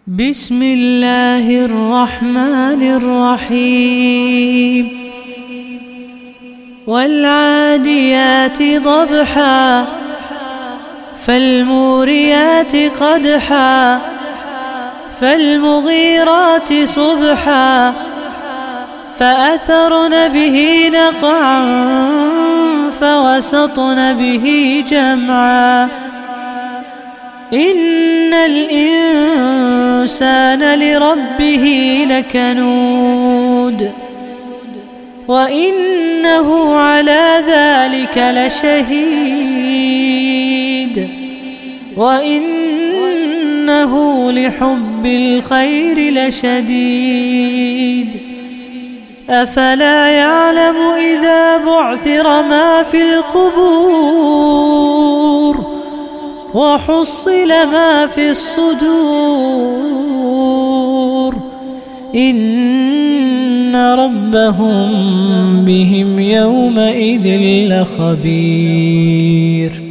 بسم الله الرحمن الرحيم والعاديات ضبحا فالموريات قدحا فالمغيرات صبحا فأثرن به نقعا فوسطن به جمعا إن الإنسان لربه لكنود وإنه على ذلك لشهيد وإنه لحب الخير لشديد أفلا يعلم إذا بعثر ما في القبور وحصل ما في الصدور إن ربهم بهم يومئذ لخبير.